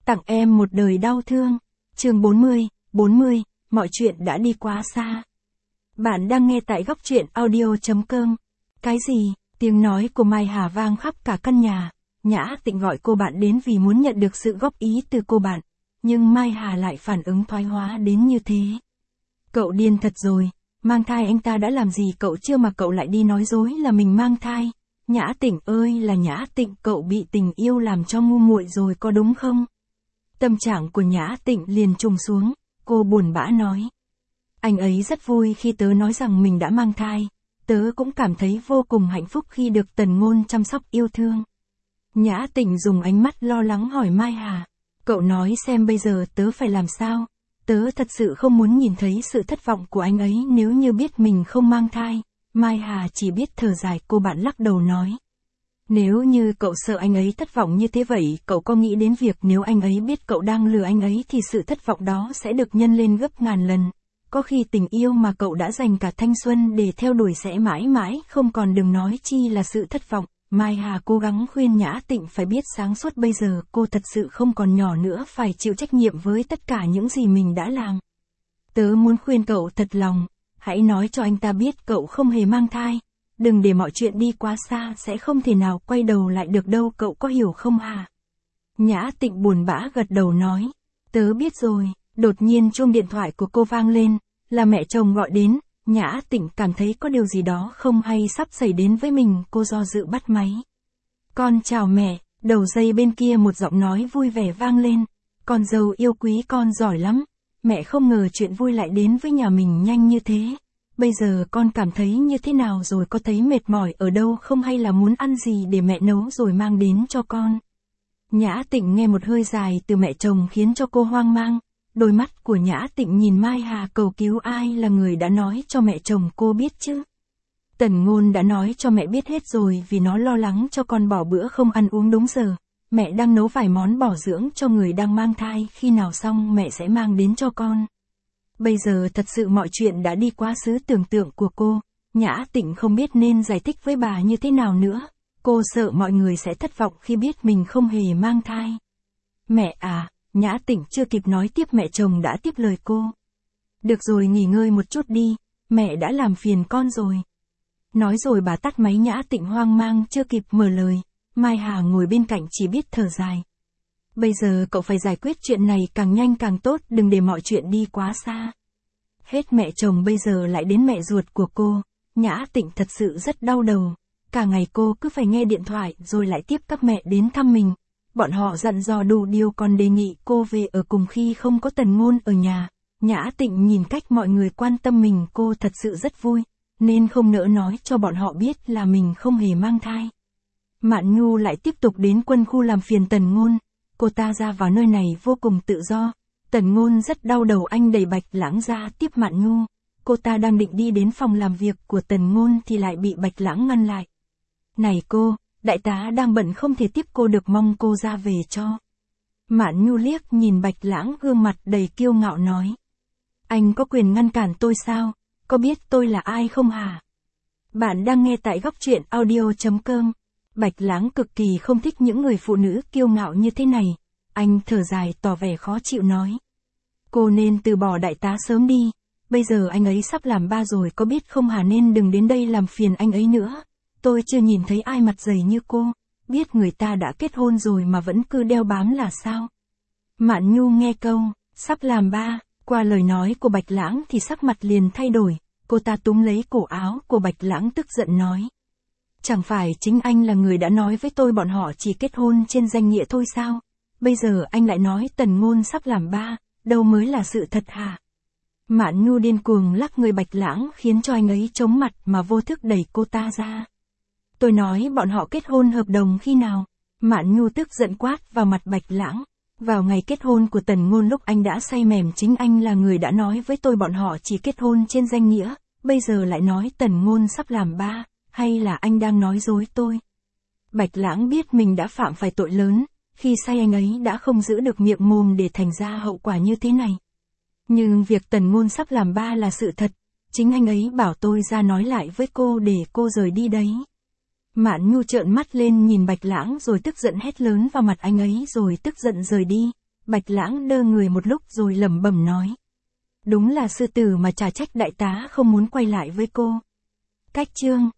Tặng em một đời đau thương. Chương 40, mọi chuyện đã đi quá xa. Bạn đang nghe tại góc truyện audio.com. Cái gì? Tiếng nói của Mai Hà vang khắp cả căn nhà. Nhã Tịnh gọi cô bạn đến vì muốn nhận được sự góp ý từ cô bạn. Nhưng Mai Hà lại phản ứng thoái hóa đến như thế. Cậu điên thật rồi, mang thai anh ta đã làm gì cậu chưa mà cậu lại đi nói dối là mình mang thai. Nhã Tịnh ơi là Nhã Tịnh, cậu bị tình yêu làm cho ngu muội rồi có đúng không? Tâm trạng của Nhã Tịnh liền trùng xuống, cô buồn bã nói. Anh ấy rất vui khi tớ nói rằng mình đã mang thai, tớ cũng cảm thấy vô cùng hạnh phúc khi được Tần Ngôn chăm sóc yêu thương. Nhã Tịnh dùng ánh mắt lo lắng hỏi Mai Hà, cậu nói xem bây giờ tớ phải làm sao? Tớ thật sự không muốn nhìn thấy sự thất vọng của anh ấy nếu như biết mình không mang thai. Mai Hà chỉ biết thở dài, cô bạn lắc đầu nói. Nếu như cậu sợ anh ấy thất vọng như thế vậy, cậu có nghĩ đến việc nếu anh ấy biết cậu đang lừa anh ấy thì sự thất vọng đó sẽ được nhân lên gấp ngàn lần. Có khi tình yêu mà cậu đã dành cả thanh xuân để theo đuổi sẽ mãi mãi không còn, đừng nói chi là sự thất vọng. Mai Hà cố gắng khuyên Nhã Tịnh phải biết sáng suốt, bây giờ cô thật sự không còn nhỏ nữa, phải chịu trách nhiệm với tất cả những gì mình đã làm. Tớ muốn khuyên cậu thật lòng, hãy nói cho anh ta biết cậu không hề mang thai. Đừng để mọi chuyện đi quá xa, sẽ không thể nào quay đầu lại được đâu, cậu có hiểu không hả? Nhã Tịnh buồn bã gật đầu nói. Tớ biết rồi. Đột nhiên chuông điện thoại của cô vang lên, là mẹ chồng gọi đến. Nhã Tịnh cảm thấy có điều gì đó không hay sắp xảy đến với mình, cô do dự bắt máy. Con chào mẹ, đầu dây bên kia một giọng nói vui vẻ vang lên. Con dâu yêu quý, con giỏi lắm. Mẹ không ngờ chuyện vui lại đến với nhà mình nhanh như thế. Bây giờ con cảm thấy như thế nào rồi, có thấy mệt mỏi ở đâu không, hay là muốn ăn gì để mẹ nấu rồi mang đến cho con? Nhã Tịnh nghe một hơi dài từ mẹ chồng khiến cho cô hoang mang. Đôi mắt của Nhã Tịnh nhìn Mai Hà cầu cứu, ai là người đã nói cho mẹ chồng cô biết chứ? Tần Ngôn đã nói cho mẹ biết hết rồi, vì nó lo lắng cho con bỏ bữa không ăn uống đúng giờ. Mẹ đang nấu vài món bảo dưỡng cho người đang mang thai, khi nào xong mẹ sẽ mang đến cho con. Bây giờ thật sự mọi chuyện đã đi quá xứ tưởng tượng của cô. Nhã Tịnh không biết nên giải thích với bà như thế nào nữa. Cô sợ mọi người sẽ thất vọng khi biết mình không hề mang thai. Mẹ à, Nhã Tịnh chưa kịp nói tiếp mẹ chồng đã tiếp lời cô. Được rồi, nghỉ ngơi một chút đi, mẹ đã làm phiền con rồi. Nói rồi bà tắt máy. Nhã Tịnh hoang mang chưa kịp mở lời. Mai Hà ngồi bên cạnh chỉ biết thở dài. Bây giờ cậu phải giải quyết chuyện này càng nhanh càng tốt, đừng để mọi chuyện đi quá xa. Hết mẹ chồng bây giờ lại đến mẹ ruột của cô. Nhã Tịnh thật sự rất đau đầu. Cả ngày cô cứ phải nghe điện thoại rồi lại tiếp các mẹ đến thăm mình. Bọn họ dặn dò đủ điều, còn đề nghị cô về ở cùng khi không có Tần Ngôn ở nhà. Nhã Tịnh nhìn cách mọi người quan tâm mình, cô thật sự rất vui, nên không nỡ nói cho bọn họ biết là mình không hề mang thai. Mạn Nhu lại tiếp tục đến quân khu làm phiền Tần Ngôn. Cô ta ra vào nơi này vô cùng tự do. Tần Ngôn rất đau đầu, anh đẩy Bạch Lãng ra tiếp Mạn Nhu. Cô ta đang định đi đến phòng làm việc của Tần Ngôn thì lại bị Bạch Lãng ngăn lại. Này cô, đại tá đang bận không thể tiếp cô được, mong cô ra về cho. Mạn Nhu liếc nhìn Bạch Lãng, gương mặt đầy kiêu ngạo nói. Anh có quyền ngăn cản tôi sao? Có biết tôi là ai không hả? Bạn đang nghe tại góc truyện audio.com. Bạch Lãng cực kỳ không thích những người phụ nữ kiêu ngạo như thế này. Anh thở dài tỏ vẻ khó chịu nói. Cô nên từ bỏ đại tá sớm đi. Bây giờ anh ấy sắp làm ba rồi, có biết không hả, nên đừng đến đây làm phiền anh ấy nữa. Tôi chưa nhìn thấy ai mặt dày như cô. Biết người ta đã kết hôn rồi mà vẫn cứ đeo bám là sao? Mạn Nhu nghe câu sắp làm ba qua lời nói của Bạch Lãng thì sắc mặt liền thay đổi. Cô ta túm lấy cổ áo của Bạch Lãng tức giận nói. Chẳng phải chính anh là người đã nói với tôi bọn họ chỉ kết hôn trên danh nghĩa thôi sao? Bây giờ anh lại nói Tần Ngôn sắp làm ba, đâu mới là sự thật hả? Mạn Nhu điên cuồng lắc người Bạch Lãng khiến cho anh ấy chống mặt mà vô thức đẩy cô ta ra. Tôi nói bọn họ kết hôn hợp đồng khi nào? Mạn Nhu tức giận quát vào mặt Bạch Lãng. Vào ngày kết hôn của Tần Ngôn, lúc anh đã say mềm, chính anh là người đã nói với tôi bọn họ chỉ kết hôn trên danh nghĩa, bây giờ lại nói Tần Ngôn sắp làm ba, hay là anh đang nói dối tôi? Bạch Lãng biết mình đã phạm phải tội lớn, khi say anh ấy đã không giữ được miệng mồm để thành ra hậu quả như thế này. Nhưng việc Tần Ngôn sắp làm ba là sự thật, chính anh ấy bảo tôi ra nói lại với cô để cô rời đi đấy. Mạn Nhu trợn mắt lên nhìn Bạch Lãng rồi tức giận hét lớn vào mặt anh ấy rồi tức giận rời đi. Bạch Lãng đơ người một lúc rồi lẩm bẩm nói. Đúng là sư tử mà chả trách đại tá không muốn quay lại với cô. Cách chương